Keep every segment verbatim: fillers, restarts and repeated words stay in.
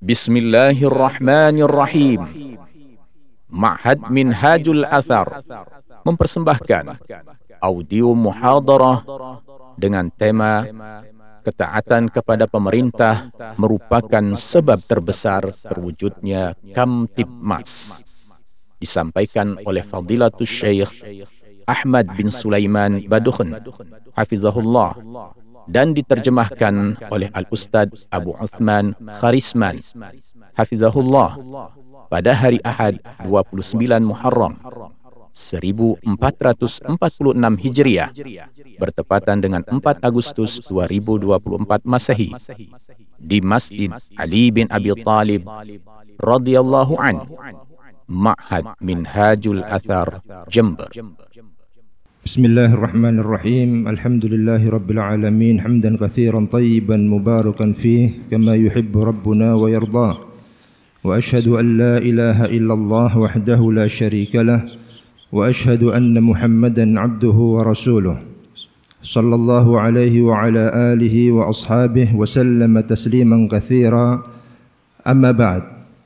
Bismillahirrahmanirrahim. Ma'had Minhajul Athar mempersembahkan audio muhadarah dengan tema ketaatan kepada pemerintah merupakan sebab terbesar terwujudnya Kamtibmas. Disampaikan oleh Fadilatul Syekh Ahmad bin Sulaiman Badukhan hafizahullah dan diterjemahkan oleh Al-Ustadz Abu Uthman Kharisman hafizahullah pada hari Ahad dua puluh sembilan Muharram seribu empat ratus empat puluh enam Hijriah bertepatan dengan empat Agustus dua ribu dua puluh empat Masehi di Masjid Ali bin Abi Thalib radhiyallahu anhu, Ma'had Minhajul Athar, Jember. Bismillahirrahmanirrahim. Alhamdulillahi rabbil alamin, hamdan katsiran tayyiban mubarakan fih kama yuhibbu rabbuna wa yardah. Wa ashhadu an la ilaha illallah wahdahu la syarika lah wa ashhadu anna Muhammadan abduhu wa rasuluh. Sallallahu alaihi wa ala alihi wa ashabihi wa sallama tasliman katsira. Amma ba'd.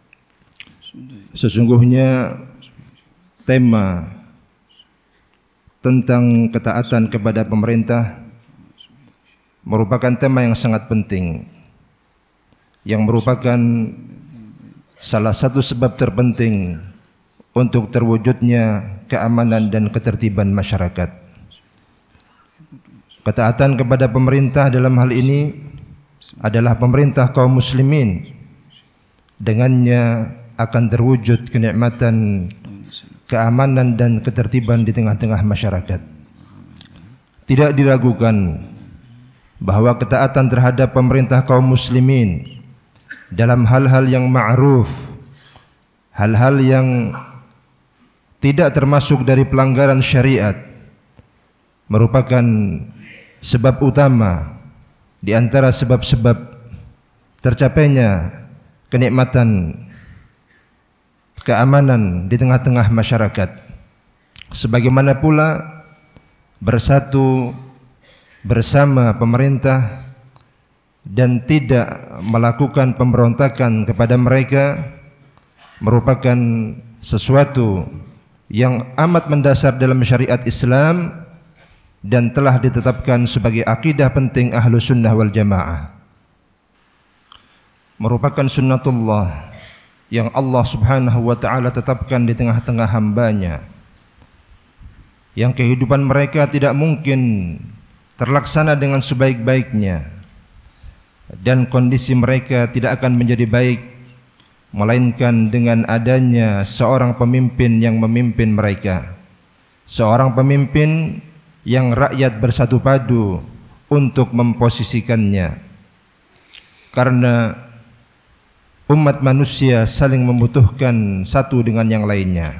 Sesungguhnya tema tentang ketaatan kepada pemerintah merupakan tema yang sangat penting, yang merupakan salah satu sebab terpenting untuk terwujudnya keamanan dan ketertiban masyarakat. Ketaatan kepada pemerintah dalam hal ini adalah pemerintah kaum muslimin. Dengannya akan terwujud kenikmatan, keamanan dan ketertiban di tengah-tengah masyarakat. Tidak diragukan bahwa ketaatan terhadap pemerintah kaum muslimin dalam hal-hal yang ma'ruf, hal-hal yang tidak termasuk dari pelanggaran syariat, merupakan sebab utama di antara sebab-sebab tercapainya kenikmatan, keamanan di tengah-tengah masyarakat. Sebagaimana pula bersatu bersama pemerintah dan tidak melakukan pemberontakan kepada mereka merupakan sesuatu yang amat mendasar dalam syariat Islam dan telah ditetapkan sebagai akidah penting Ahlus Sunnah wal Jamaah. Merupakan sunnatullah yang Allah subhanahu wa ta'ala tetapkan di tengah-tengah hambanya, yang kehidupan mereka tidak mungkin terlaksana dengan sebaik-baiknya, dan kondisi mereka tidak akan menjadi baik melainkan dengan adanya seorang pemimpin yang memimpin mereka, seorang pemimpin yang rakyat bersatu padu untuk memposisikannya. Karena umat manusia saling membutuhkan satu dengan yang lainnya,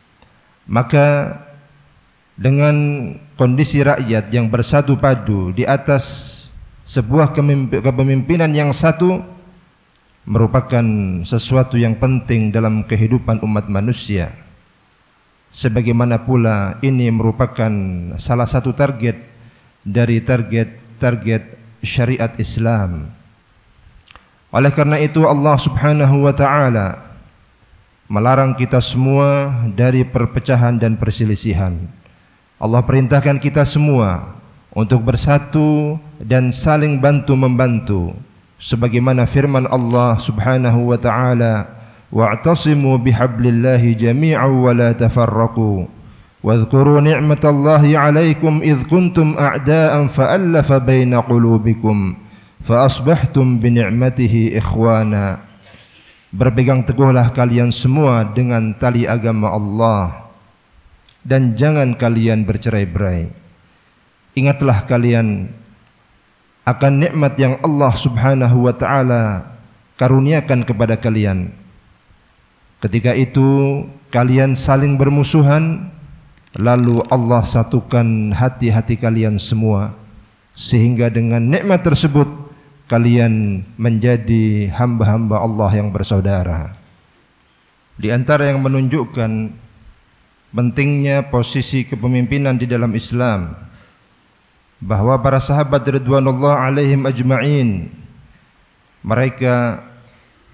maka dengan kondisi rakyat yang bersatu padu di atas sebuah kepemimpinan yang satu merupakan sesuatu yang penting dalam kehidupan umat manusia. Sebagaimana pula ini merupakan salah satu target dari target-target syariat Islam. Oleh karena itu Allah subhanahu wa ta'ala melarang kita semua dari perpecahan dan perselisihan. Allah perintahkan kita semua untuk bersatu dan saling bantu-membantu, sebagaimana firman Allah subhanahu wa ta'ala, wa'tasimu bihablillahi jami'an wa la tafarraqu wadhkuru ni'matallahi 'alaikum idh kuntum a'da'an fa'allafa baina qulubikum fa asbahtum bi ni'matihi ikhwana. Berpegang teguhlah kalian semua dengan tali agama Allah dan jangan kalian bercerai-berai. Ingatlah kalian akan nikmat yang Allah subhanahu wa ta'ala karuniakan kepada kalian. Ketika itu kalian saling bermusuhan, lalu Allah satukan hati-hati kalian semua, sehingga dengan nikmat tersebut kalian menjadi hamba-hamba Allah yang bersaudara. Di antara yang menunjukkan pentingnya posisi kepemimpinan di dalam Islam, bahwa para sahabat ridwanullah alaihim ajma'in mereka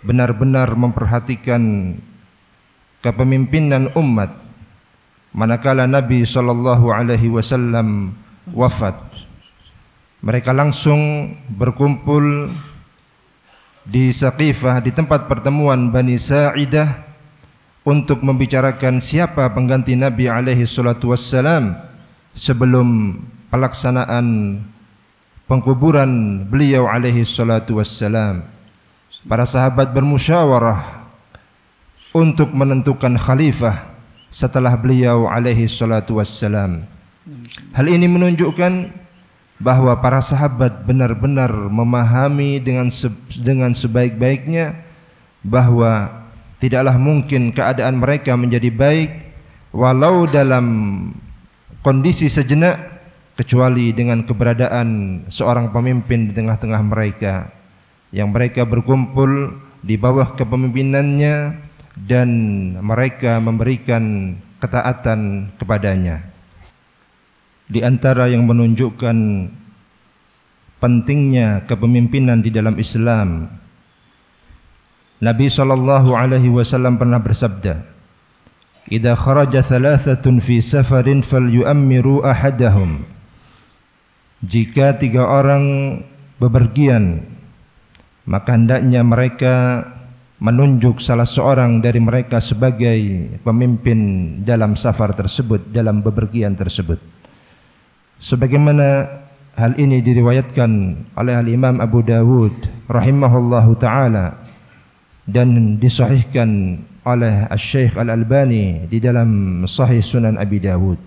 benar-benar memperhatikan kepemimpinan umat manakala Nabi sallallahu alaihi wasallam wafat. Mereka langsung berkumpul di Saqifah, di tempat pertemuan Bani Sa'idah, untuk membicarakan siapa pengganti Nabi alaihi salatu wassalam sebelum pelaksanaan pengkuburan beliau alaihi salatu wassalam. Para sahabat bermusyawarah untuk menentukan khalifah setelah beliau alaihi salatu wassalam. Hal ini menunjukkan bahwa para sahabat benar-benar memahami dengan se dengan sebaik-baiknya bahwa tidaklah mungkin keadaan mereka menjadi baik walau dalam kondisi sejenak kecuali dengan keberadaan seorang pemimpin di tengah-tengah mereka, yang mereka berkumpul di bawah kepemimpinannya dan mereka memberikan ketaatan kepadanya. Di antara yang menunjukkan pentingnya kepemimpinan di dalam Islam, Nabi sallallahu alaihi wasallam pernah bersabda, "Idza kharaja thalathatun fi safarin falyu'ammiru ahadahum." Jika tiga orang bepergian, maka hendaknya mereka menunjuk salah seorang dari mereka sebagai pemimpin dalam safar tersebut, dalam bepergian tersebut. Sebagaimana hal ini diriwayatkan oleh Al-Imam Abu Dawud rahimahullahu ta'ala dan disahihkan oleh Asy-Syaikh Al-Albani di dalam Sahih Sunan Abi Dawud.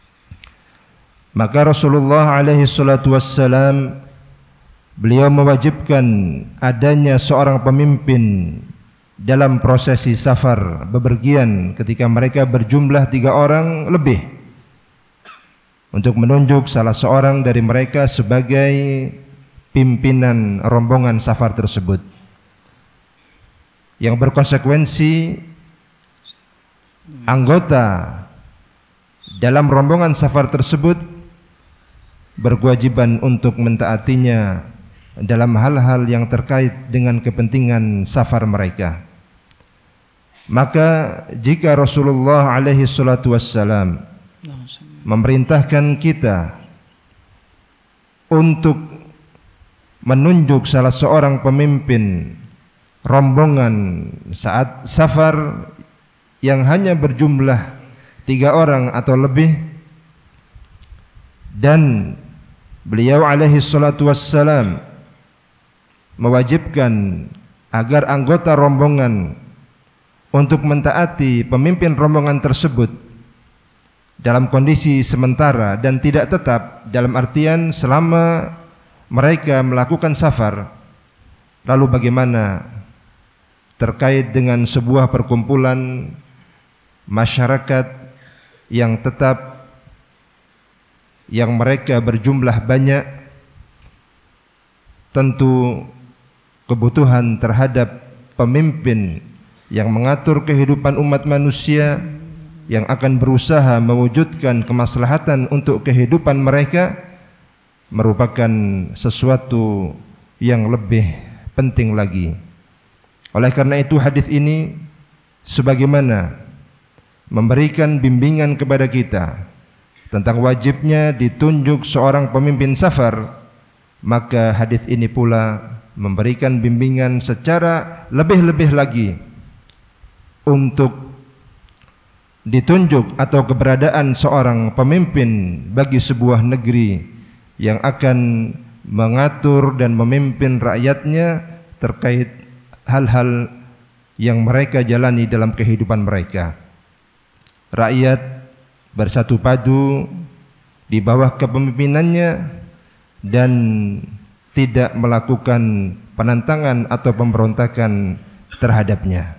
Maka Rasulullah alaihi salatu wassalam, beliau mewajibkan adanya seorang pemimpin dalam prosesi safar bepergian ketika mereka berjumlah tiga orang lebih, untuk menunjuk salah seorang dari mereka sebagai pimpinan rombongan safar tersebut, yang berkonsekuensi anggota dalam rombongan safar tersebut berkewajiban untuk mentaatinya dalam hal-hal yang terkait dengan kepentingan safar mereka. Maka jika Rasulullah alaihi salatu wassalam memerintahkan kita untuk menunjuk salah seorang pemimpin rombongan saat safar yang hanya berjumlah tiga orang atau lebih, dan beliau alaihi salatu wassalam mewajibkan agar anggota rombongan untuk mentaati pemimpin rombongan tersebut dalam kondisi sementara dan tidak tetap, dalam artian selama mereka melakukan safar. Lalu bagaimana terkait dengan sebuah perkumpulan masyarakat yang tetap, yang mereka berjumlah banyak? Tentu kebutuhan terhadap pemimpin yang mengatur kehidupan umat manusia, yang akan berusaha mewujudkan kemaslahatan untuk kehidupan mereka, merupakan sesuatu yang lebih penting lagi. Oleh karena itu, hadis ini sebagaimana memberikan bimbingan kepada kita tentang wajibnya ditunjuk seorang pemimpin safar, maka hadis ini pula memberikan bimbingan secara lebih-lebih lagi untuk ditunjuk atau keberadaan seorang pemimpin bagi sebuah negeri yang akan mengatur dan memimpin rakyatnya terkait hal-hal yang mereka jalani dalam kehidupan mereka. Rakyat bersatu padu di bawah kepemimpinannya dan tidak melakukan penentangan atau pemberontakan terhadapnya.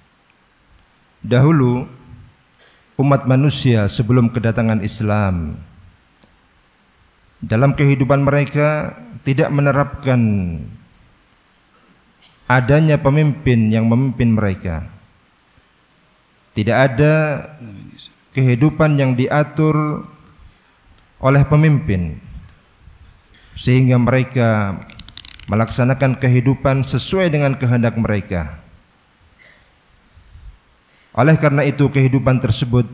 Dahulu umat manusia sebelum kedatangan Islam, dalam kehidupan mereka tidak menerapkan adanya pemimpin yang memimpin mereka. Tidak ada kehidupan yang diatur oleh pemimpin, sehingga mereka melaksanakan kehidupan sesuai dengan kehendak mereka. Oleh karena itu kehidupan tersebut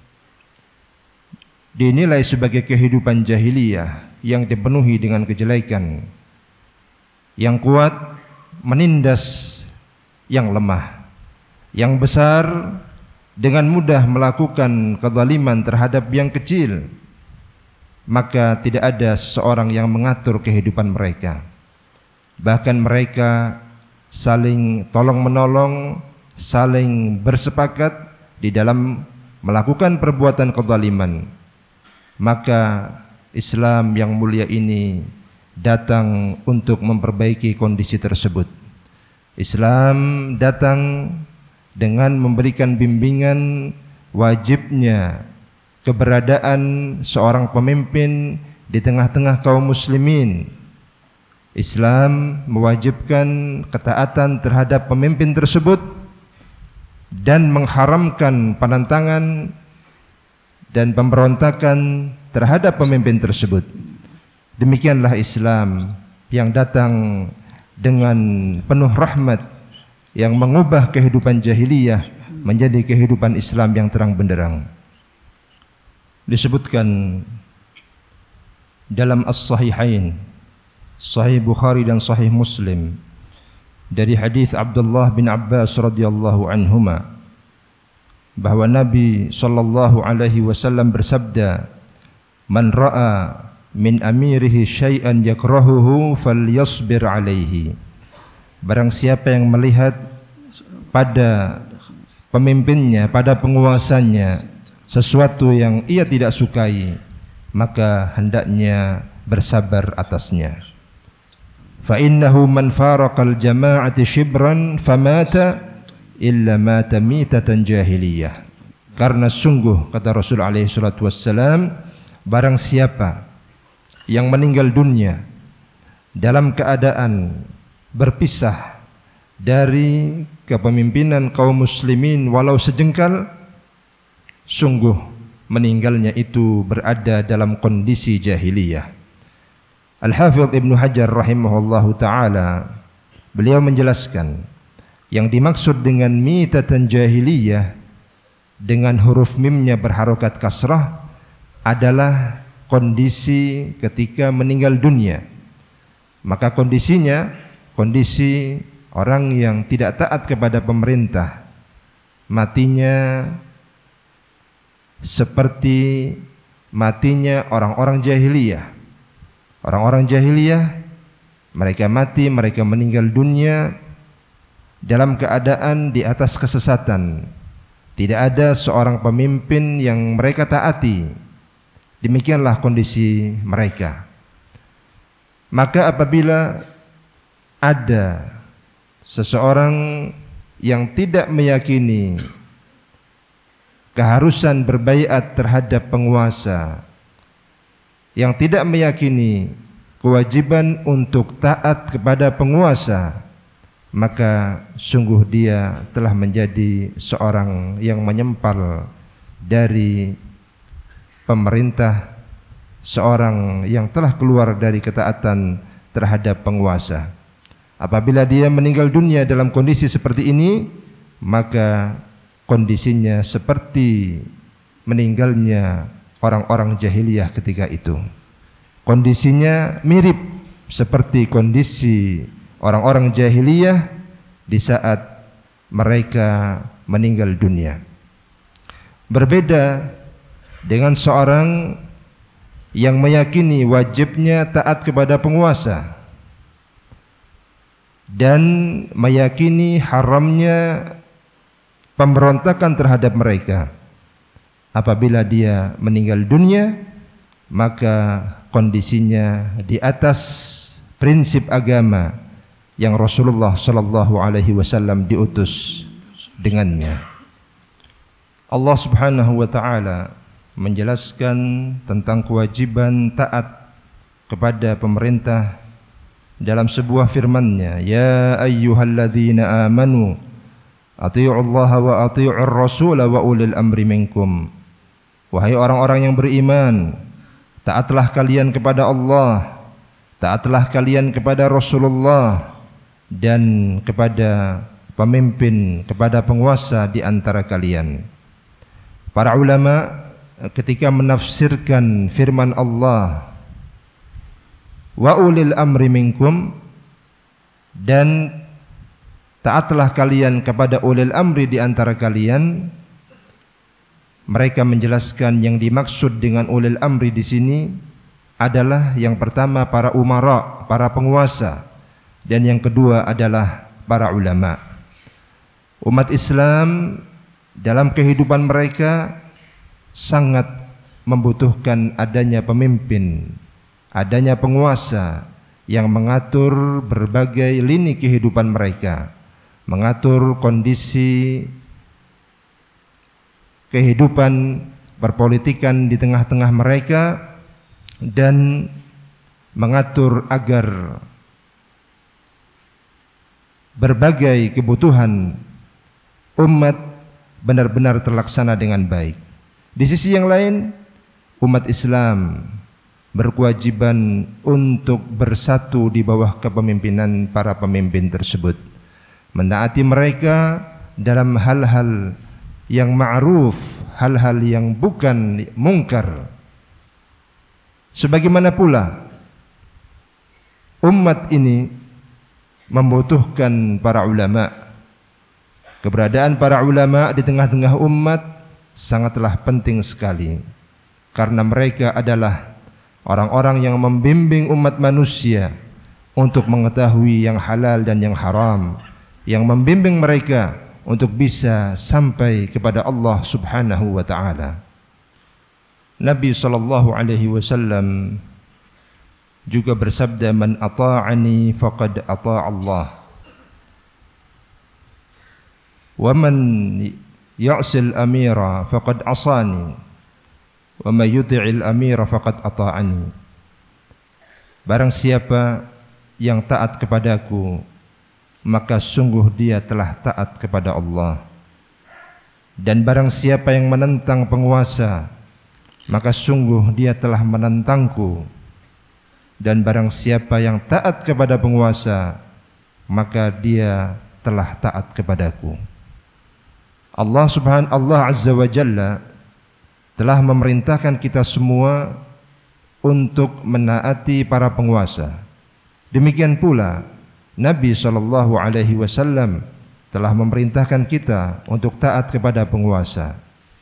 dinilai sebagai kehidupan jahiliyah yang dipenuhi dengan kejelekan, yang kuat menindas yang lemah, yang besar dengan mudah melakukan kezaliman terhadap yang kecil, maka tidak ada seseorang yang mengatur kehidupan mereka. Bahkan mereka saling tolong-menolong, saling bersepakat di dalam melakukan perbuatan kezaliman. Maka Islam yang mulia ini datang untuk memperbaiki kondisi tersebut. Islam datang dengan memberikan bimbingan wajibnya keberadaan seorang pemimpin di tengah-tengah kaum muslimin. Islam mewajibkan ketaatan terhadap pemimpin tersebut dan mengharamkan penentangan dan pemberontakan terhadap pemimpin tersebut. Demikianlah Islam yang datang dengan penuh rahmat, yang mengubah kehidupan jahiliyah menjadi kehidupan Islam yang terang benderang. Disebutkan dalam As-Sahihain, Sahih Bukhari dan Sahih Muslim, dari hadis Abdullah bin Abbas radhiyallahu anhuma, bahwa Nabi sallallahu alaihi wasallam bersabda, "Man ra'a min amirihi syai'an yakrahuhu falyasbir alaihi." Barang siapa yang melihat pada pemimpinnya, pada penguasanya sesuatu yang ia tidak sukai, maka hendaknya bersabar atasnya. Fa innahu man faraqal jama'ati shibran famata illa mata mitatan jahiliyah. Karena sungguh, kata Rasul alaihi salatu wassalam, barang siapa yang meninggal dunia dalam keadaan berpisah dari kepemimpinan kaum muslimin walau sejengkal, sungguh meninggalnya itu berada dalam kondisi jahiliyah. Al-Hafidh Ibnu Hajar rahimahullahu ta'ala, beliau menjelaskan yang dimaksud dengan mitatan jahiliyah dengan huruf mimnya berharokat kasrah adalah kondisi ketika meninggal dunia. Maka kondisinya kondisi orang yang tidak taat kepada pemerintah, matinya seperti matinya orang-orang jahiliyah. Orang-orang jahiliyah, mereka mati, mereka meninggal dunia dalam keadaan di atas kesesatan. Tidak ada seorang pemimpin yang mereka taati. Demikianlah kondisi mereka. Maka apabila ada seseorang yang tidak meyakini keharusan berbaiat terhadap penguasa, yang tidak meyakini kewajiban untuk taat kepada penguasa, maka sungguh dia telah menjadi seorang yang menyempal dari pemerintah, seorang yang telah keluar dari ketaatan terhadap penguasa. Apabila dia meninggal dunia dalam kondisi seperti ini, maka kondisinya seperti meninggalnya orang-orang jahiliyah ketika itu. Kondisinya mirip seperti kondisi orang-orang jahiliyah di saat mereka meninggal dunia. Berbeda dengan seorang yang meyakini wajibnya taat kepada penguasa dan meyakini haramnya pemberontakan terhadap mereka. Apabila dia meninggal dunia, maka kondisinya di atas prinsip agama yang Rasulullah sallallahu alaihi wasallam diutus dengannya. Allah Subhanahu wa taala menjelaskan tentang kewajiban taat kepada pemerintah dalam sebuah firman-Nya, "Ya ayyuhalladzina amanu athi'ullaha wa athi'ur rasul wa ulil amri minkum." Wahai orang-orang yang beriman, taatlah kalian kepada Allah, taatlah kalian kepada Rasulullah dan kepada pemimpin, kepada penguasa di antara kalian. Para ulama ketika menafsirkan firman Allah, wa ulil amri minkum, dan taatlah kalian kepada ulil amri di antara kalian, mereka menjelaskan yang dimaksud dengan ulil amri di sini adalah yang pertama para umara, para penguasa, dan yang kedua adalah para ulama. Umat Islam dalam kehidupan mereka sangat membutuhkan adanya pemimpin, adanya penguasa yang mengatur berbagai lini kehidupan mereka, mengatur kondisi kehidupan perpolitikan di tengah-tengah mereka, dan mengatur agar berbagai kebutuhan umat benar-benar terlaksana dengan baik. Di sisi yang lain, umat Islam berkewajiban untuk bersatu di bawah kepemimpinan para pemimpin tersebut, menaati mereka dalam hal-hal yang ma'ruf, hal-hal yang bukan mungkar. Sebagaimana pula umat ini membutuhkan para ulama. Keberadaan para ulama di tengah-tengah umat sangatlah penting sekali, karena mereka adalah orang-orang yang membimbing umat manusia untuk mengetahui yang halal dan yang haram, yang membimbing mereka untuk bisa sampai kepada Allah Subhanahu wa taala. Nabi sallallahu alaihi wasallam juga bersabda, man ata'ani faqad ata'a Allah, wa man ya'sil amira faqad asani, wa man yuti'il amira faqad ata'ani. Barang siapa yang taat kepadaku, maka sungguh dia telah taat kepada Allah. Dan barang siapa yang menentang penguasa, maka sungguh dia telah menentangku. Dan barang siapa yang taat kepada penguasa, maka dia telah taat kepadaku. Allah Subhanahu Allah Azza wa Jalla telah memerintahkan kita semua untuk menaati para penguasa. Demikian pula Nabi sallallahu alaihi wasallam telah memerintahkan kita untuk taat kepada penguasa.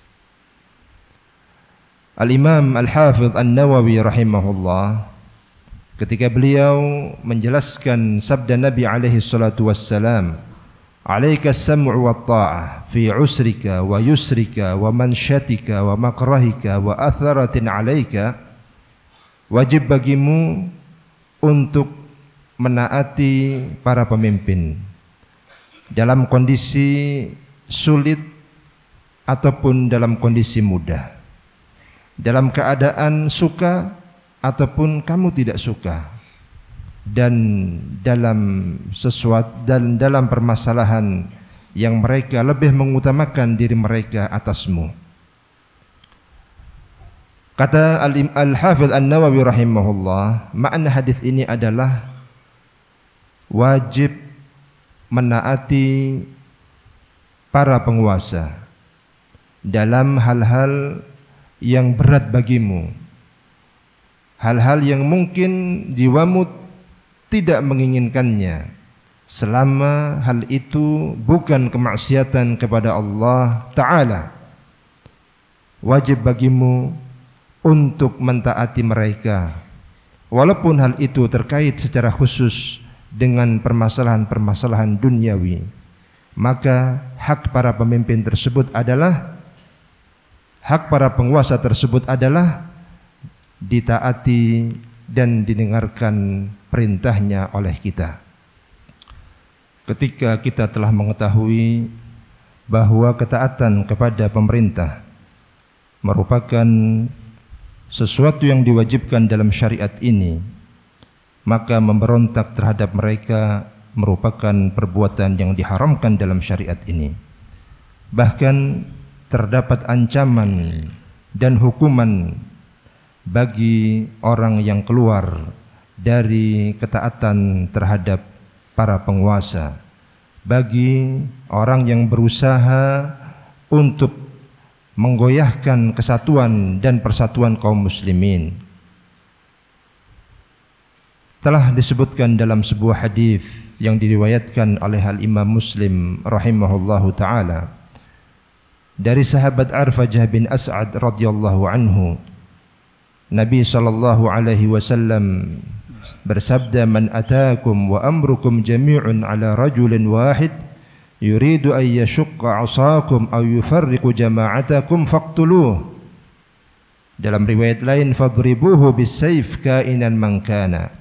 Al-Imam Al-Hafidh An-Nawawi rahimahullah, ketika beliau menjelaskan sabda Nabi alaihi salatu wassalam, "Alaika as-sam'u wa ta'ah fi 'usrika wa yusrika wa manshatika wa makrahika wa atharatin 'alaika." Wajib bagimu untuk menaati para pemimpin dalam kondisi sulit ataupun dalam kondisi mudah, dalam keadaan suka ataupun kamu tidak suka, dan dalam sesuatu dan dalam permasalahan yang mereka lebih mengutamakan diri mereka atasmu. Kata Al-Hafidh An-Nawawi rahimahullah, makna hadis ini adalah wajib menaati para penguasa dalam hal-hal yang berat bagimu, hal-hal yang mungkin jiwamu tidak menginginkannya, selama hal itu bukan kemaksiatan kepada Allah Ta'ala. Wajib bagimu untuk mentaati mereka, walaupun hal itu terkait secara khusus dengan permasalahan-permasalahan duniawi. Maka hak para pemimpin tersebut adalah hak para penguasa tersebut adalah ditaati dan didengarkan perintahnya oleh kita. Ketika kita telah mengetahui bahwa ketaatan kepada pemerintah merupakan sesuatu yang diwajibkan dalam syariat ini, maka memberontak terhadap mereka merupakan perbuatan yang diharamkan dalam syariat ini. Bahkan terdapat ancaman dan hukuman bagi orang yang keluar dari ketaatan terhadap para penguasa, bagi orang yang berusaha untuk menggoyahkan kesatuan dan persatuan kaum muslimin. Telah disebutkan dalam sebuah hadis yang diriwayatkan oleh Al-Imam Muslim rahimahullahu taala dari sahabat Arfajah bin As'ad radhiyallahu anhu, Nabi sallallahu alaihi wasallam bersabda, "Man ataakum wa amrukum jami'un ala rajulin wahid yuridu an yashqa 'asakum aw yufarriqu jama'atakum faqtuluh." Dalam riwayat lain, "Fadribuhu bis-sayf kainan man kana."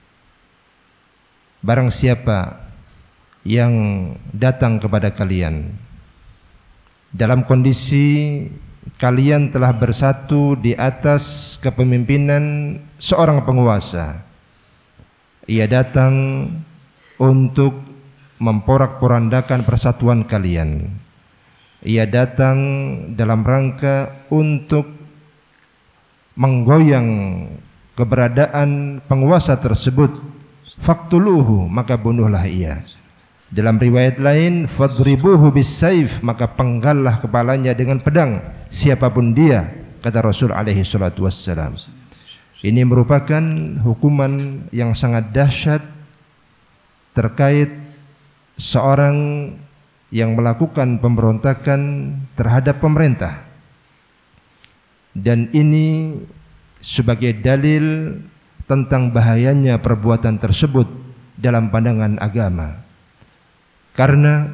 Barang siapa yang datang kepada kalian dalam kondisi kalian telah bersatu di atas kepemimpinan seorang penguasa, ia datang untuk memporak-porandakan persatuan kalian, ia datang dalam rangka untuk menggoyang keberadaan penguasa tersebut, faqtuluhu, maka bunuhlah ia. Dalam riwayat lain, fadribuhu bis-sayf, maka penggallah kepalanya dengan pedang, siapapun dia, kata Rasul alaihi salatu wassalam. Ini merupakan hukuman yang sangat dahsyat terkait seorang yang melakukan pemberontakan terhadap pemerintah. Dan ini sebagai dalil tentang bahayanya perbuatan tersebut dalam pandangan agama. Karena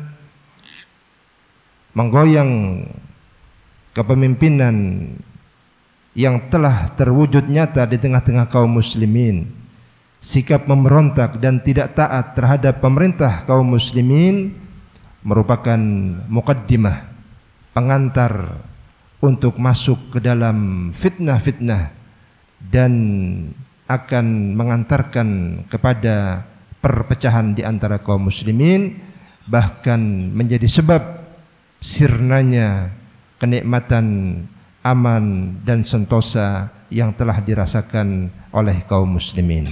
menggoyang kepemimpinan yang telah terwujud nyata di tengah-tengah kaum muslimin, sikap memberontak dan tidak taat terhadap pemerintah kaum muslimin merupakan muqaddimah, pengantar untuk masuk ke dalam fitnah-fitnah dan akan mengantarkan kepada perpecahan di antara kaum muslimin, bahkan menjadi sebab sirnanya kenikmatan aman dan sentosa yang telah dirasakan oleh kaum muslimin.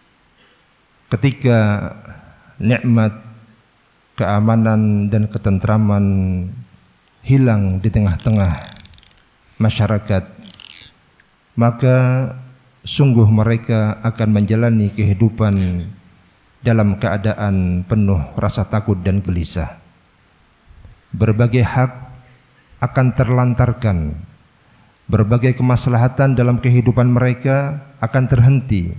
Ketika nikmat keamanan dan ketentraman hilang di tengah-tengah masyarakat, maka sungguh mereka akan menjalani kehidupan dalam keadaan penuh rasa takut dan gelisah. Berbagai hak akan terlantarkan, berbagai kemaslahatan dalam kehidupan mereka akan terhenti,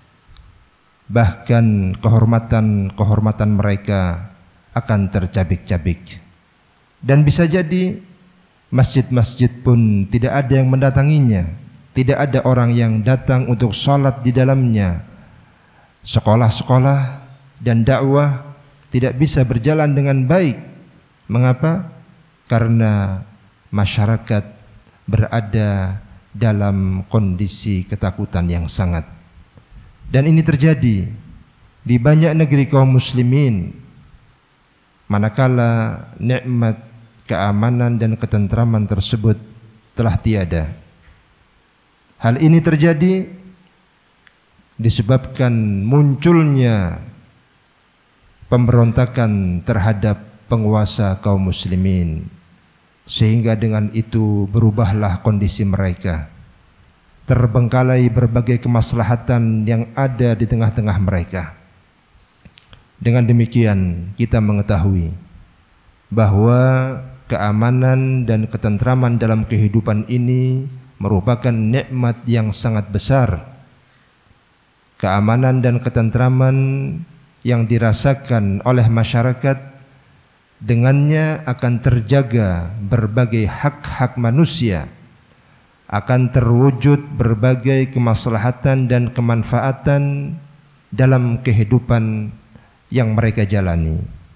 bahkan kehormatan-kehormatan mereka akan tercabik-cabik. Dan bisa jadi masjid-masjid pun tidak ada yang mendatanginya, tidak ada orang yang datang untuk sholat di dalamnya. Sekolah-sekolah dan dakwah tidak bisa berjalan dengan baik. Mengapa? Karena masyarakat berada dalam kondisi ketakutan yang sangat. Dan ini terjadi di banyak negeri kaum muslimin, manakala nikmat keamanan dan ketentraman tersebut telah tiada. Hal ini terjadi disebabkan munculnya pemberontakan terhadap penguasa kaum muslimin, sehingga dengan itu berubahlah kondisi mereka. Terbengkalai berbagai kemaslahatan yang ada di tengah-tengah mereka. Dengan demikian kita mengetahui bahwa keamanan dan ketentraman dalam kehidupan ini merupakan nikmat yang sangat besar. Keamanan dan ketentraman yang dirasakan oleh masyarakat, dengannya akan terjaga berbagai hak-hak manusia, akan terwujud berbagai kemaslahatan dan kemanfaatan dalam kehidupan yang mereka jalani.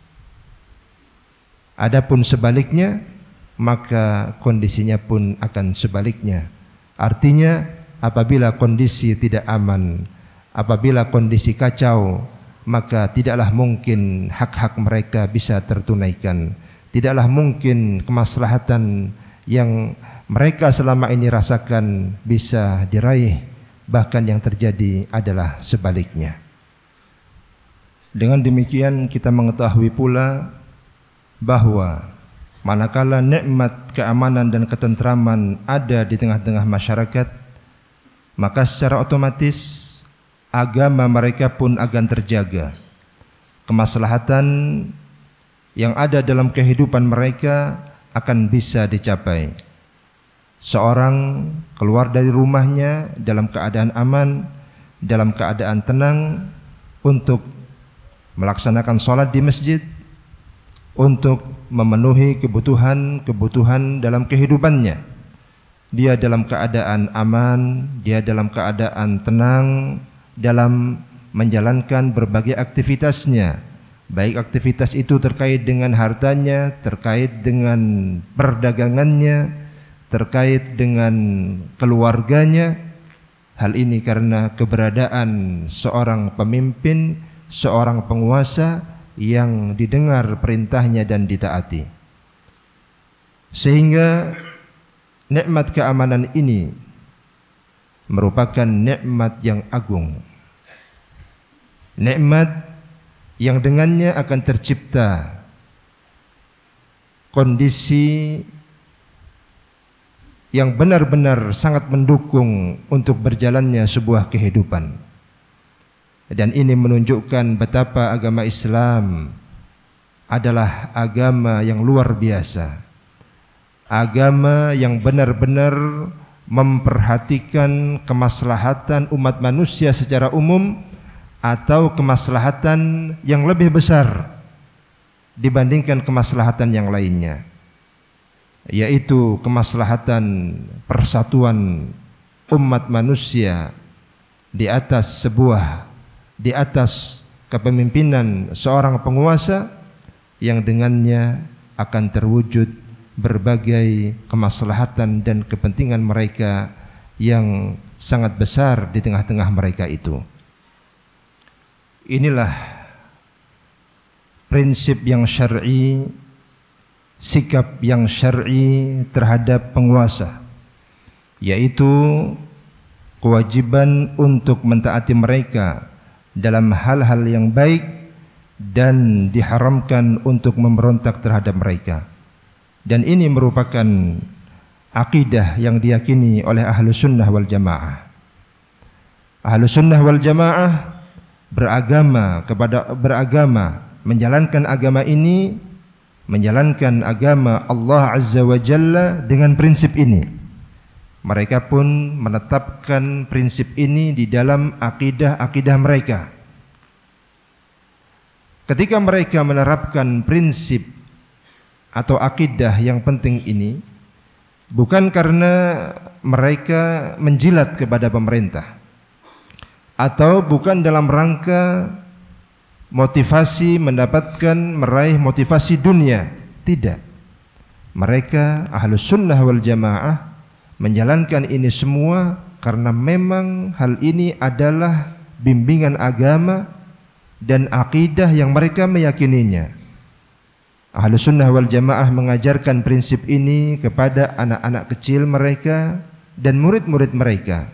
Adapun sebaliknya, maka kondisinya pun akan sebaliknya. Artinya, apabila kondisi tidak aman, apabila kondisi kacau, maka tidaklah mungkin hak-hak mereka bisa tertunaikan. Tidaklah mungkin kemaslahatan yang mereka selama ini rasakan bisa diraih. Bahkan yang terjadi adalah sebaliknya. Dengan demikian kita mengetahui pula bahwa manakala nikmat keamanan dan ketentraman ada di tengah-tengah masyarakat, maka secara otomatis agama mereka pun akan terjaga. Kemaslahatan yang ada dalam kehidupan mereka akan bisa dicapai. Seorang keluar dari rumahnya dalam keadaan aman, dalam keadaan tenang untuk melaksanakan sholat di masjid, untuk memenuhi kebutuhan-kebutuhan dalam kehidupannya. Dia dalam keadaan aman, dia dalam keadaan tenang dalam menjalankan berbagai aktivitasnya, baik aktivitas itu terkait dengan hartanya, terkait dengan perdagangannya, terkait dengan keluarganya. Hal ini karena keberadaan seorang pemimpin, seorang penguasa yang didengar perintahnya dan ditaati. Sehingga nikmat keamanan ini merupakan nikmat yang agung, nikmat yang dengannya akan tercipta kondisi yang benar-benar sangat mendukung untuk berjalannya sebuah kehidupan. Dan ini menunjukkan betapa agama Islam adalah agama yang luar biasa, agama yang benar-benar memperhatikan kemaslahatan umat manusia secara umum atau kemaslahatan yang lebih besar dibandingkan kemaslahatan yang lainnya, yaitu kemaslahatan persatuan umat manusia di atas sebuah di atas kepemimpinan seorang penguasa yang dengannya akan terwujud berbagai kemaslahatan dan kepentingan mereka yang sangat besar di tengah-tengah mereka itu. Inilah prinsip yang syar'i, sikap yang syar'i terhadap penguasa, yaitu kewajiban untuk mentaati mereka dalam hal-hal yang baik dan diharamkan untuk memberontak terhadap mereka. Dan ini merupakan akidah yang diyakini oleh Ahlus Sunnah wal Jamaah. Ahlus Sunnah wal Jamaah beragama kepada beragama menjalankan agama ini, menjalankan agama Allah Azza wa Jalla dengan prinsip ini. Mereka pun menetapkan prinsip ini di dalam akidah-akidah mereka. Ketika mereka menerapkan prinsip atau akidah yang penting ini, bukan karena mereka menjilat kepada pemerintah, atau bukan dalam rangka motivasi mendapatkan meraih motivasi dunia. Tidak. Mereka Ahlus Sunnah wal Jamaah menjalankan ini semua karena memang hal ini adalah bimbingan agama dan akidah yang mereka meyakininya. Ahlus Sunnah wal Jamaah mengajarkan prinsip ini kepada anak-anak kecil mereka dan murid-murid mereka,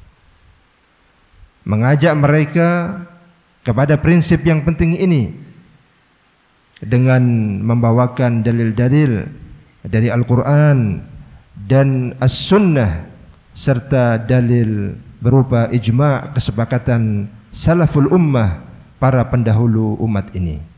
mengajak mereka kepada prinsip yang penting ini dengan membawakan dalil-dalil dari Al-Quran dan As-Sunnah serta dalil berupa ijma' kesepakatan salaful ummah, para pendahulu umat ini.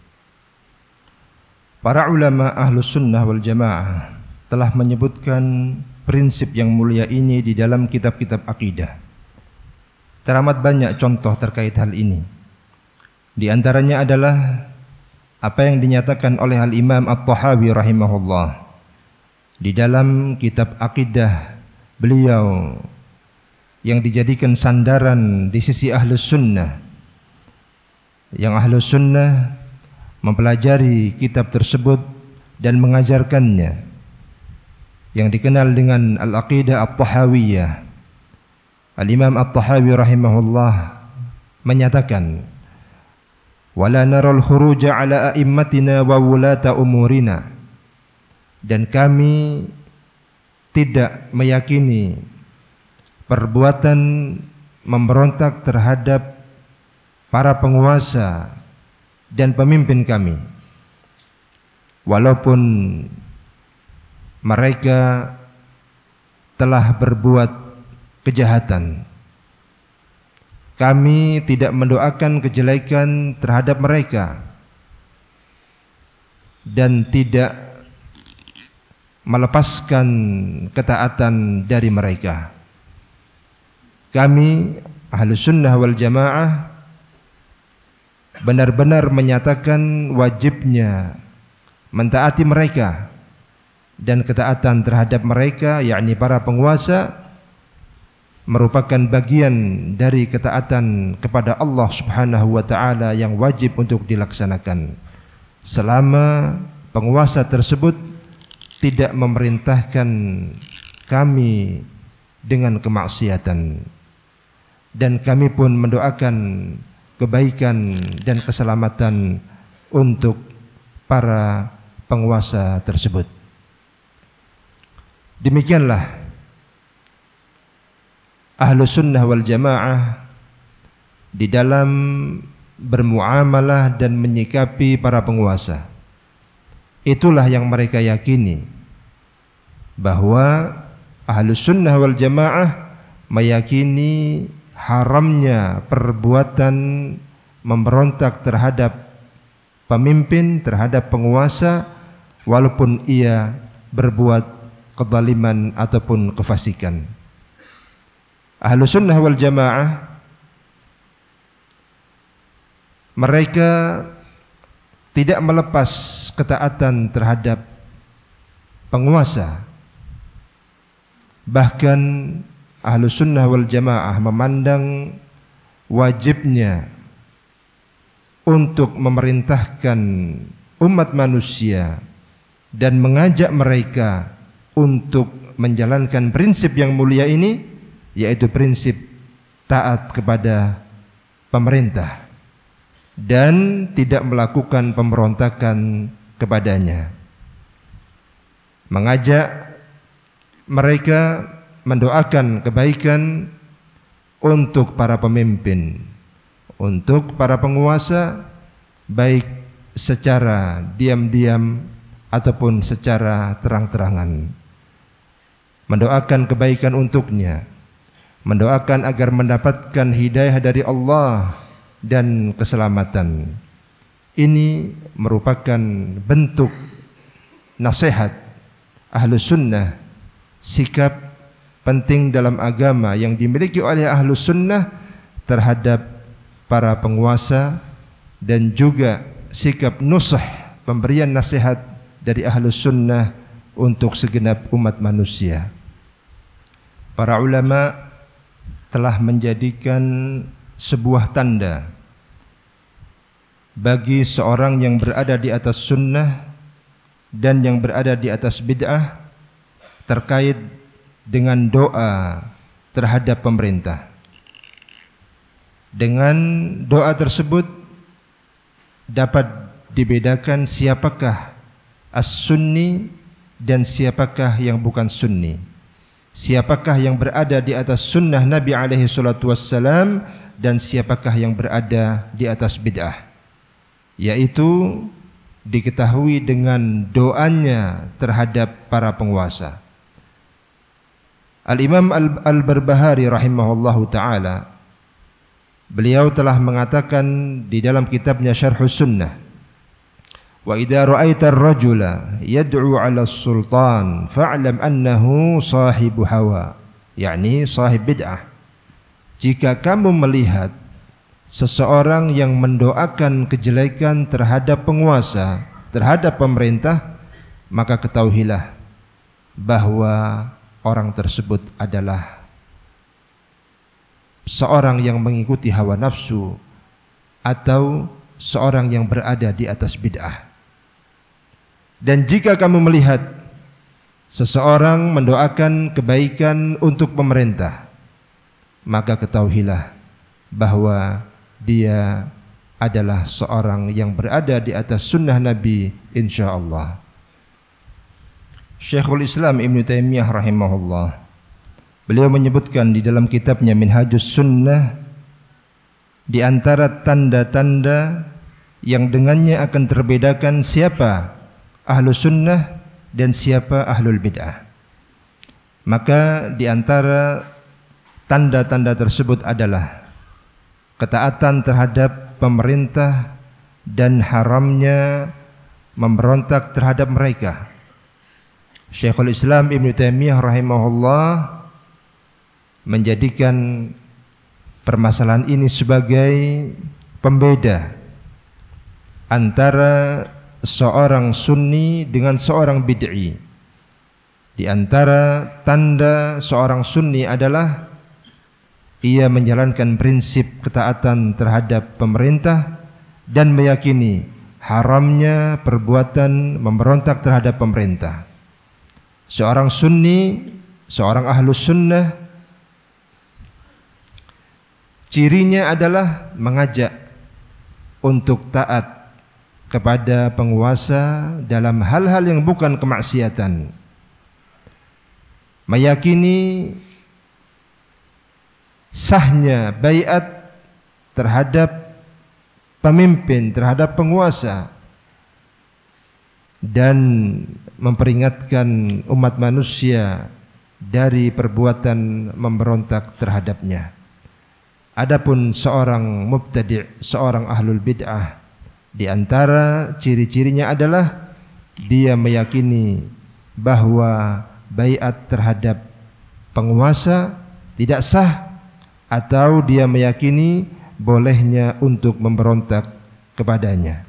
Para ulama Ahlus Sunnah wal Jamaah telah menyebutkan prinsip yang mulia ini di dalam kitab-kitab akidah. Teramat banyak contoh terkait hal ini. Di antaranya adalah apa yang dinyatakan oleh Al-Imam At-Tahawi rahimahullah di dalam kitab akidah beliau yang dijadikan sandaran di sisi Ahlus Sunnah, yang Ahlus Sunnah mempelajari kitab tersebut dan mengajarkannya, yang dikenal dengan Al-Aqidah At-Tahawiyah. Al-Imam At-Tahawi rahimahullah menyatakan, wala naral khuruja ala a'immatina wa wulata umurina, dan kami tidak meyakini perbuatan memberontak terhadap para penguasa dan pemimpin kami, walaupun mereka telah berbuat kejahatan. Kami tidak mendoakan kejelekan terhadap mereka dan tidak melepaskan ketaatan dari mereka. Kami Ahlus Sunnah wal Jamaah benar-benar menyatakan wajibnya mentaati mereka, dan ketaatan terhadap mereka, yakni para penguasa, merupakan bagian dari ketaatan kepada Allah Subhanahu wa taala yang wajib untuk dilaksanakan selama penguasa tersebut tidak memerintahkan kami dengan kemaksiatan. Dan kami pun mendoakan kebaikan dan keselamatan untuk para penguasa tersebut. Demikianlah Ahlus Sunnah wal Jamaah di dalam bermuamalah dan menyikapi para penguasa. Itulah yang mereka yakini, bahwa Ahlus Sunnah wal Jamaah meyakini haramnya perbuatan memberontak terhadap pemimpin, terhadap penguasa, walaupun ia berbuat kezaliman ataupun kefasikan. Ahlus Sunnah wal Jamaah mereka tidak melepas ketaatan terhadap penguasa. Bahkan Ahlus Sunnah wal Jamaah memandang wajibnya untuk memerintahkan umat manusia dan mengajak mereka untuk menjalankan prinsip yang mulia ini, yaitu prinsip taat kepada pemerintah dan tidak melakukan pemberontakan kepadanya. Mengajak mereka mendoakan kebaikan untuk para pemimpin, untuk para penguasa, baik secara diam-diam ataupun secara terang-terangan. Mendoakan kebaikan untuknya, mendoakan agar mendapatkan hidayah dari Allah dan keselamatan. Ini merupakan bentuk nasihat Ahlus Sunnah, sikap penting dalam agama yang dimiliki oleh Ahlus Sunnah terhadap para penguasa, dan juga sikap nusah, pemberian nasihat dari Ahlus Sunnah untuk segenap umat manusia. Para ulama telah menjadikan sebuah tanda bagi seorang yang berada di atas sunnah dan yang berada di atas bid'ah terkait dengan doa terhadap pemerintah. Dengan doa tersebut dapat dibedakan siapakah as-sunni dan siapakah yang bukan sunni, siapakah yang berada di atas sunnah Nabi alaihi salatu wassalam dan siapakah yang berada di atas bid'ah, yaitu diketahui dengan doanya terhadap para penguasa. Al-Imam Al-Barbahari rahimahullahu ta'ala, beliau telah mengatakan di dalam kitabnya Syarhus Sunnah, wa idza ra'aita ar-rajula yad'u 'ala as-sultan fa'lam annahu sahibu hawa, yakni sahib bid'ah. Jika kamu melihat seseorang yang mendoakan kejelekan terhadap penguasa, terhadap pemerintah, maka ketahuilah bahwa orang tersebut adalah seorang yang mengikuti hawa nafsu atau seorang yang berada di atas bid'ah. Dan jika kamu melihat seseorang mendoakan kebaikan untuk pemerintah, maka ketahuilah bahwa dia adalah seorang yang berada di atas sunnah Nabi insyaallah. Syekhul Islam Ibn Taimiyah rahimahullah, beliau menyebutkan di dalam kitabnya Minhajus Sunnah, di antara tanda-tanda yang dengannya akan terbedakan siapa ahlu sunnah dan siapa ahlul bid'ah. Maka di antara tanda-tanda tersebut adalah ketaatan terhadap pemerintah dan haramnya memberontak terhadap mereka. Syekhul Islam Ibnu Taimiyah rahimahullah menjadikan permasalahan ini sebagai pembeda antara seorang sunni dengan seorang bid'i. Di antara tanda seorang sunni adalah ia menjalankan prinsip ketaatan terhadap pemerintah dan meyakini haramnya perbuatan memberontak terhadap pemerintah. Seorang sunni, seorang ahlus sunnah, cirinya adalah mengajak untuk taat kepada penguasa dalam hal-hal yang bukan kemaksiatan, meyakini sahnya baiat terhadap pemimpin, terhadap penguasa, dan memperingatkan umat manusia dari perbuatan memberontak terhadapnya. Adapun seorang mubtadi', seorang ahlul bid'ah, di antara ciri-cirinya adalah dia meyakini bahwa baiat terhadap penguasa tidak sah, atau dia meyakini bolehnya untuk memberontak kepadanya.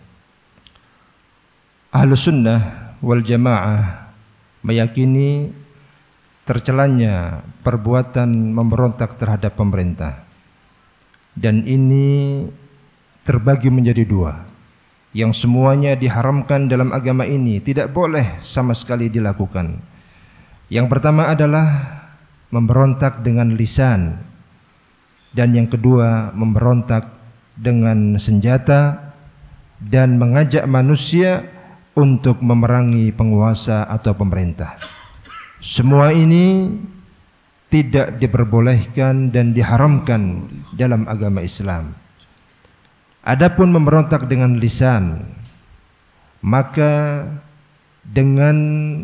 Ahlus sunnah wal jamaah meyakini tercelanya perbuatan memberontak terhadap pemerintah, dan ini terbagi menjadi dua, yang semuanya diharamkan dalam agama ini, tidak boleh sama sekali dilakukan. Yang pertama adalah memberontak dengan lisan, dan yang kedua memberontak dengan senjata dan mengajak manusia untuk memerangi penguasa atau pemerintah. Semua ini tidak diperbolehkan dan diharamkan dalam agama Islam. Adapun memberontak dengan lisan, maka dengan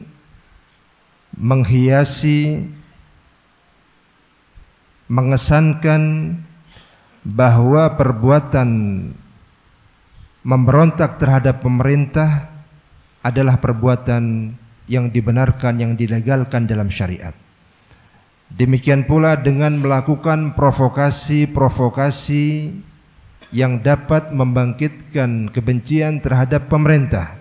menghiasi, mengesankan bahwa perbuatan memberontak terhadap pemerintah adalah perbuatan yang dibenarkan, yang dilegalkan dalam syariat. Demikian pula dengan melakukan provokasi-provokasi yang dapat membangkitkan kebencian terhadap pemerintah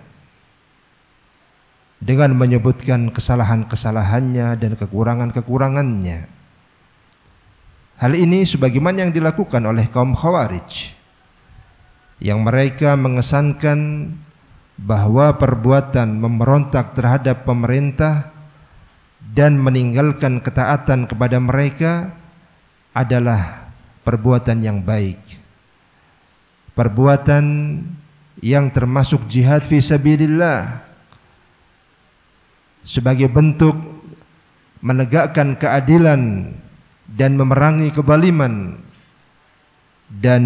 dengan menyebutkan kesalahan-kesalahannya dan kekurangan-kekurangannya. Hal ini sebagaimana yang dilakukan oleh kaum Khawarij, yang mereka mengesankan bahwa perbuatan memberontak terhadap pemerintah dan meninggalkan ketaatan kepada mereka adalah perbuatan yang baik, perbuatan yang termasuk jihad fi sabilillah, sebagai bentuk menegakkan keadilan dan memerangi kezaliman. Dan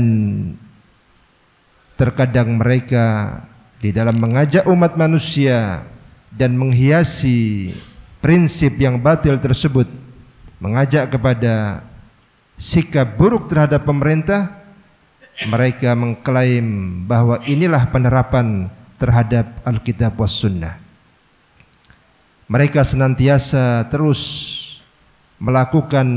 terkadang mereka di dalam mengajak umat manusia dan menghiasi prinsip yang batil tersebut, mengajak kepada sikap buruk terhadap pemerintah, mereka mengklaim bahwa inilah penerapan terhadap Alkitab was Sunnah. Mereka senantiasa terus melakukan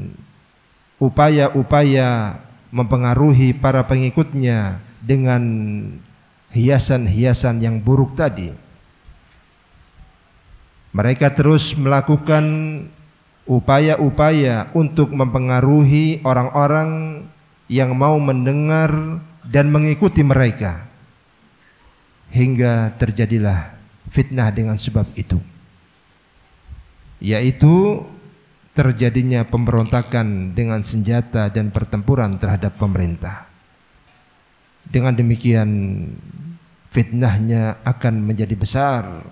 upaya-upaya mempengaruhi para pengikutnya dengan hiasan-hiasan yang buruk tadi. Mereka terus melakukan upaya-upaya untuk mempengaruhi orang-orang yang mau mendengar dan mengikuti mereka, hingga terjadilah fitnah dengan sebab itu, yaitu terjadinya pemberontakan dengan senjata dan pertempuran terhadap pemerintah. Dengan demikian fitnahnya akan menjadi besar.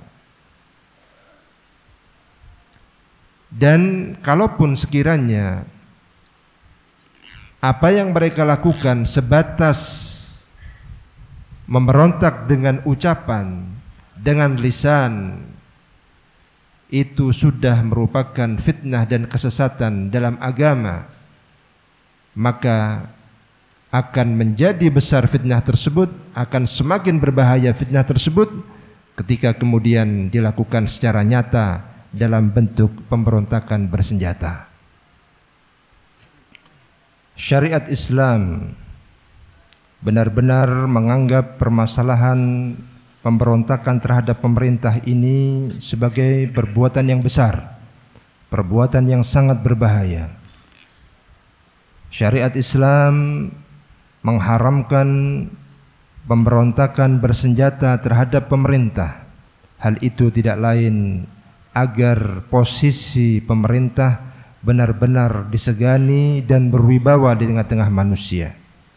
Dan kalaupun sekiranya apa yang mereka lakukan sebatas memberontak dengan ucapan, dengan lisan, itu sudah merupakan fitnah dan kesesatan dalam agama, maka akan menjadi besar fitnah tersebut, akan semakin berbahaya fitnah tersebut ketika kemudian dilakukan secara nyata dalam bentuk pemberontakan bersenjata. Syariat Islam benar-benar menganggap permasalahan pemberontakan terhadap pemerintah ini sebagai perbuatan yang besar, perbuatan yang sangat berbahaya. Syariat Islam mengharamkan pemberontakan bersenjata terhadap pemerintah. Hal itu tidak lain agar posisi pemerintah benar-benar disegani dan berwibawa di tengah-tengah manusia.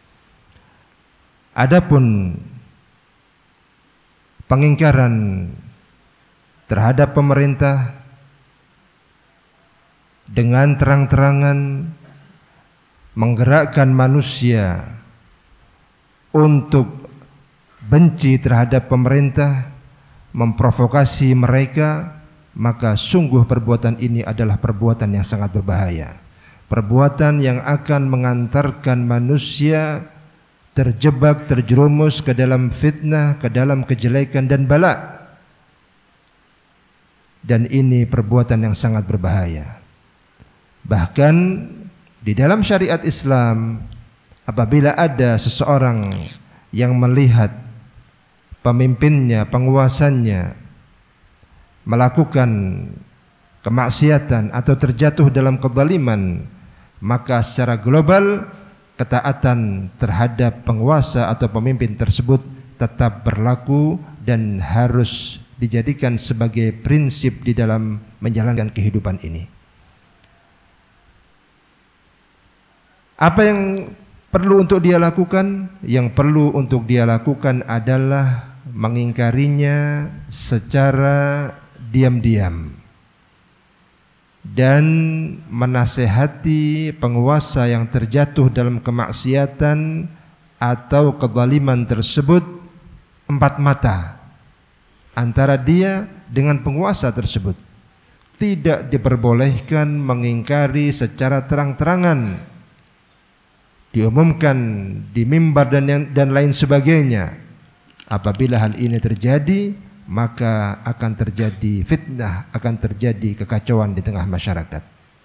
Adapun pengingkaran terhadap pemerintah dengan terang-terangan menggerakkan manusia untuk benci terhadap pemerintah, memprovokasi mereka, maka sungguh perbuatan ini adalah perbuatan yang sangat berbahaya, perbuatan yang akan mengantarkan manusia terjebak, terjerumus ke dalam fitnah, ke dalam kejelekan dan bala. Dan ini perbuatan yang sangat berbahaya. Bahkan di dalam syariat Islam, apabila ada seseorang yang melihat pemimpinnya, penguasanya melakukan kemaksiatan atau terjatuh dalam kezaliman, maka secara global ketaatan terhadap penguasa atau pemimpin tersebut tetap berlaku dan harus dijadikan sebagai prinsip di dalam menjalankan kehidupan ini. Apa yang perlu untuk dia lakukan? Yang perlu untuk dia lakukan adalah mengingkarinya secara diam-diam dan menasehati penguasa yang terjatuh dalam kemaksiatan atau kezaliman tersebut empat mata antara dia dengan penguasa tersebut. Tidak diperbolehkan mengingkari secara terang-terangan, diumumkan di mimbar dan yang, dan lain sebagainya. Apabila hal ini terjadi, maka akan terjadi fitnah, akan terjadi kekacauan di tengah masyarakat.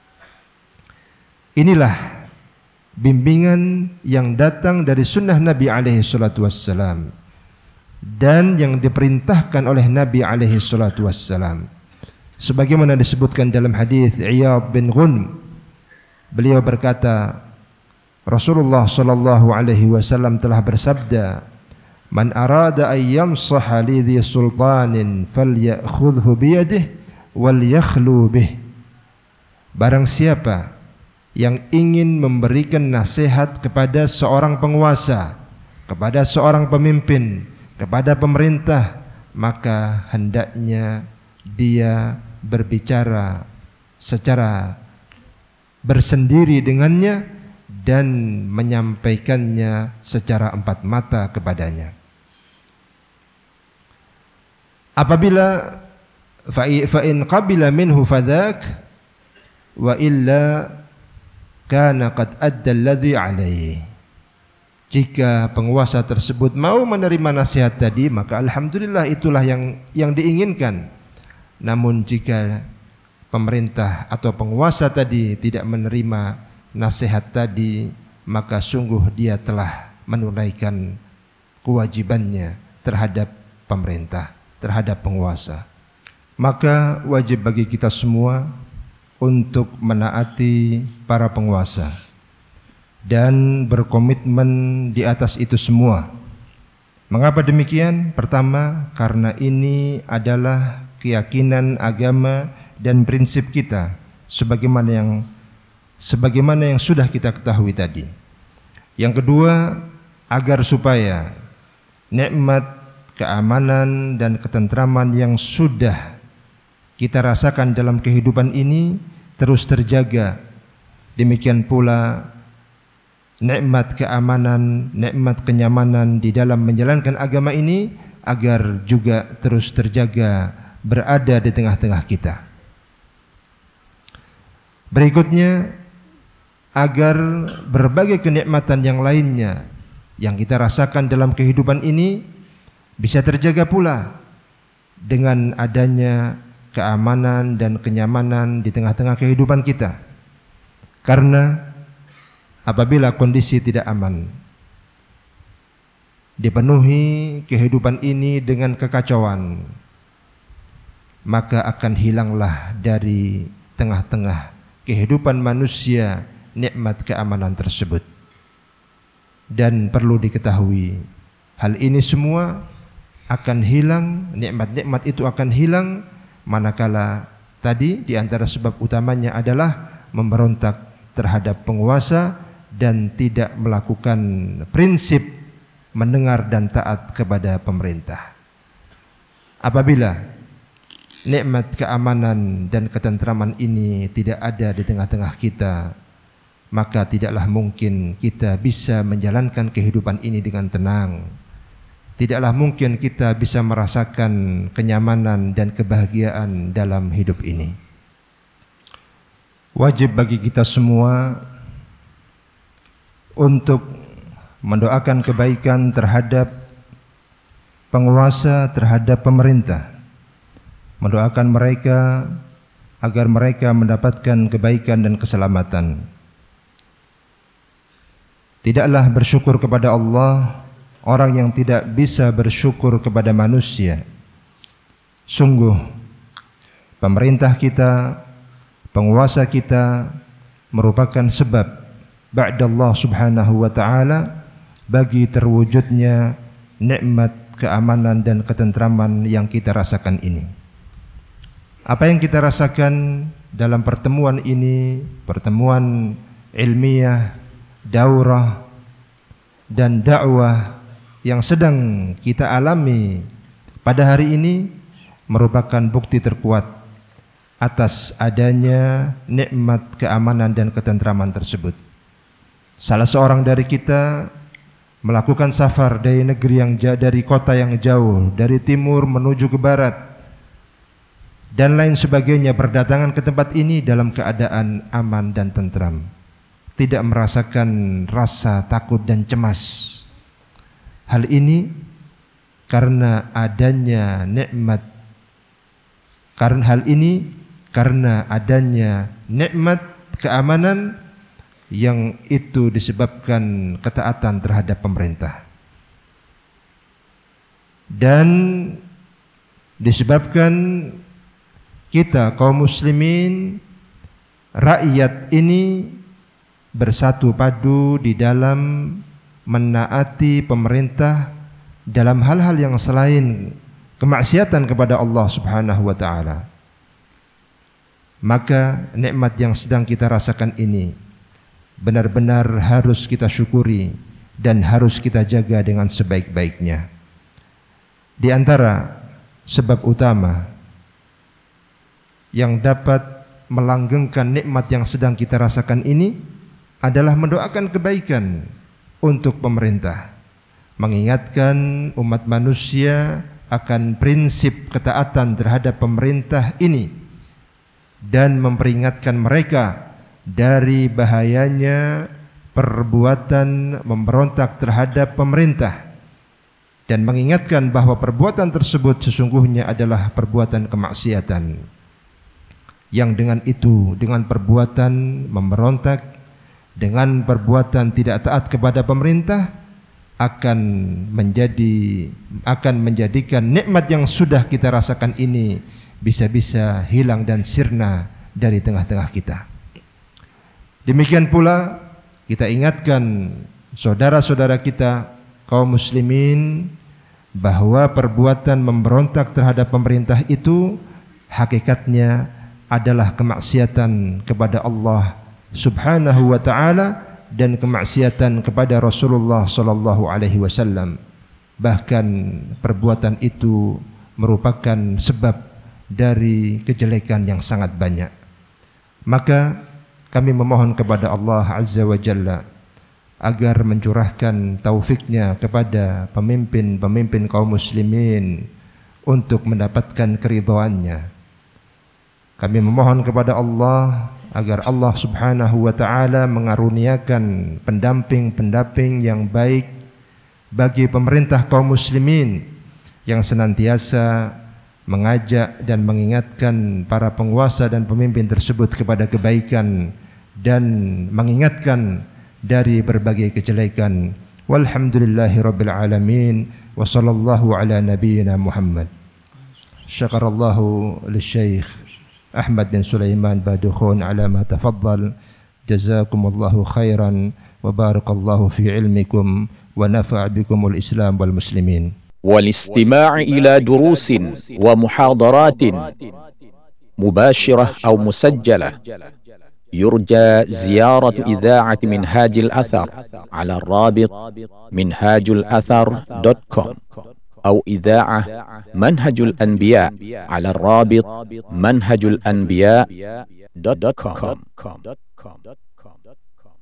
Inilah bimbingan yang datang dari sunnah Nabi alaihi salatu wassalam dan yang diperintahkan oleh Nabi alaihi salatu wassalam. Sebagaimana disebutkan dalam hadis Iyad bin Ghunm, beliau berkata, Rasulullah sallallahu alaihi wasallam telah bersabda, "Man arada an yamsaha li dhi sultanin falyakhudhu biyadihi wal yakhlu bih." Barang siapa yang ingin memberikan nasihat kepada seorang penguasa, kepada seorang pemimpin, kepada pemerintah, maka hendaknya dia berbicara secara bersendiri dengannya dan menyampaikannya secara empat mata kepadanya. Apabila fa in qabila minhu fadhak wa illa kana qad adda alladhi alaihi. Jika penguasa tersebut mau menerima nasihat tadi, maka alhamdulillah itulah yang yang diinginkan. Namun jika pemerintah atau penguasa tadi tidak menerima nasihat tadi, maka sungguh dia telah menunaikan kewajibannya terhadap pemerintah, terhadap penguasa. Maka wajib bagi kita semua untuk menaati para penguasa dan berkomitmen di atas itu semua. Mengapa demikian? Pertama, karena ini adalah keyakinan agama dan prinsip kita sebagaimana yang sebagaimana yang sudah kita ketahui tadi. Yang kedua, agar supaya nikmat, keamanan dan ketentraman yang sudah kita rasakan dalam kehidupan ini terus terjaga. Demikian pula nikmat keamanan, nikmat kenyamanan di dalam menjalankan agama ini agar juga terus terjaga berada di tengah-tengah kita. Berikutnya, agar berbagai kenikmatan yang lainnya yang kita rasakan dalam kehidupan ini bisa terjaga pula dengan adanya keamanan dan kenyamanan di tengah-tengah kehidupan kita. Karena apabila kondisi tidak aman, dipenuhi kehidupan ini dengan kekacauan, maka akan hilanglah dari tengah-tengah kehidupan manusia nikmat keamanan tersebut. Dan perlu diketahui, hal ini semua akan hilang, nikmat-nikmat itu akan hilang manakala tadi di antara sebab utamanya adalah memberontak terhadap penguasa dan tidak melakukan prinsip mendengar dan taat kepada pemerintah. Apabila nikmat keamanan dan ketentraman ini tidak ada di tengah-tengah kita, maka tidaklah mungkin kita bisa menjalankan kehidupan ini dengan tenang. Tidaklah mungkin kita bisa merasakan kenyamanan dan kebahagiaan dalam hidup ini. Wajib bagi kita semua untuk mendoakan kebaikan terhadap penguasa, terhadap pemerintah. Mendoakan mereka agar mereka mendapatkan kebaikan dan keselamatan. Tidaklah bersyukur kepada Allah orang yang tidak bisa bersyukur kepada manusia. Sungguh pemerintah kita, penguasa kita merupakan sebab ba'dallah subhanahu wa ta'ala bagi terwujudnya nikmat keamanan dan ketentraman yang kita rasakan ini. Apa yang kita rasakan dalam pertemuan ini, pertemuan ilmiah, daurah dan dakwah yang sedang kita alami pada hari ini merupakan bukti terkuat atas adanya nikmat keamanan dan ketentraman tersebut. Salah seorang dari kita melakukan safar dari negeri yang jauh, dari kota yang jauh, dari timur menuju ke barat dan lain sebagainya, berdatangan ke tempat ini dalam keadaan aman dan tentram, tidak merasakan rasa takut dan cemas. Hal ini karena adanya nikmat, karena hal ini karena adanya nikmat keamanan yang itu disebabkan ketaatan terhadap pemerintah dan disebabkan kita kaum muslimin, rakyat ini bersatu padu di dalam menaati pemerintah dalam hal-hal yang selain kemaksiatan kepada Allah Subhanahu wa taala. Maka nikmat yang sedang kita rasakan ini benar-benar harus kita syukuri dan harus kita jaga dengan sebaik-baiknya. Di antara sebab utama yang dapat melanggengkan nikmat yang sedang kita rasakan ini adalah mendoakan kebaikan untuk pemerintah, mengingatkan umat manusia akan prinsip ketaatan terhadap pemerintah ini dan memperingatkan mereka dari bahayanya perbuatan memberontak terhadap pemerintah dan mengingatkan bahwa perbuatan tersebut sesungguhnya adalah perbuatan kemaksiatan yang dengan itu, dengan perbuatan memberontak, dengan perbuatan tidak taat kepada pemerintah akan menjadi akan menjadikan nikmat yang sudah kita rasakan ini bisa-bisa hilang dan sirna dari tengah-tengah kita. Demikian pula kita ingatkan saudara-saudara kita kaum muslimin bahwa perbuatan memberontak terhadap pemerintah itu hakikatnya adalah kemaksiatan kepada Allah Subhanahu wa ta'ala dan kemaksiatan kepada Rasulullah sallallahu alaihi wasallam. Bahkan perbuatan itu merupakan sebab dari kejelekan yang sangat banyak. Maka kami memohon kepada Allah Azza wa Jalla agar mencurahkan taufiknya kepada pemimpin-pemimpin kaum muslimin untuk mendapatkan keridhaannya. Kami memohon kepada Allah agar Allah Subhanahu wa taala mengaruniakan pendamping-pendamping yang baik bagi pemerintah kaum muslimin yang senantiasa mengajak dan mengingatkan para penguasa dan pemimpin tersebut kepada kebaikan dan mengingatkan dari berbagai kejelekan. Walhamdulillahi rabbil alamin wa sallallahu ala nabiyyina Muhammad. Syakarallahu lisyaikh Ahmad bin Sulaiman Badukhun ala ma tafaddal. Jazakumullahu khairan wa barakallahu fi ilmikum wa nafa'a bikumul Islam wal muslimin. والاستماع إلى دروس ومحاضرات مباشرة أو مسجلة يرجى زيارة إذاعة منهاج الأثر على الرابط منهاج الأثر دوت كوم أو إذاعة منهج الأنبياء على الرابط منهج الأنبياء دوت كوم.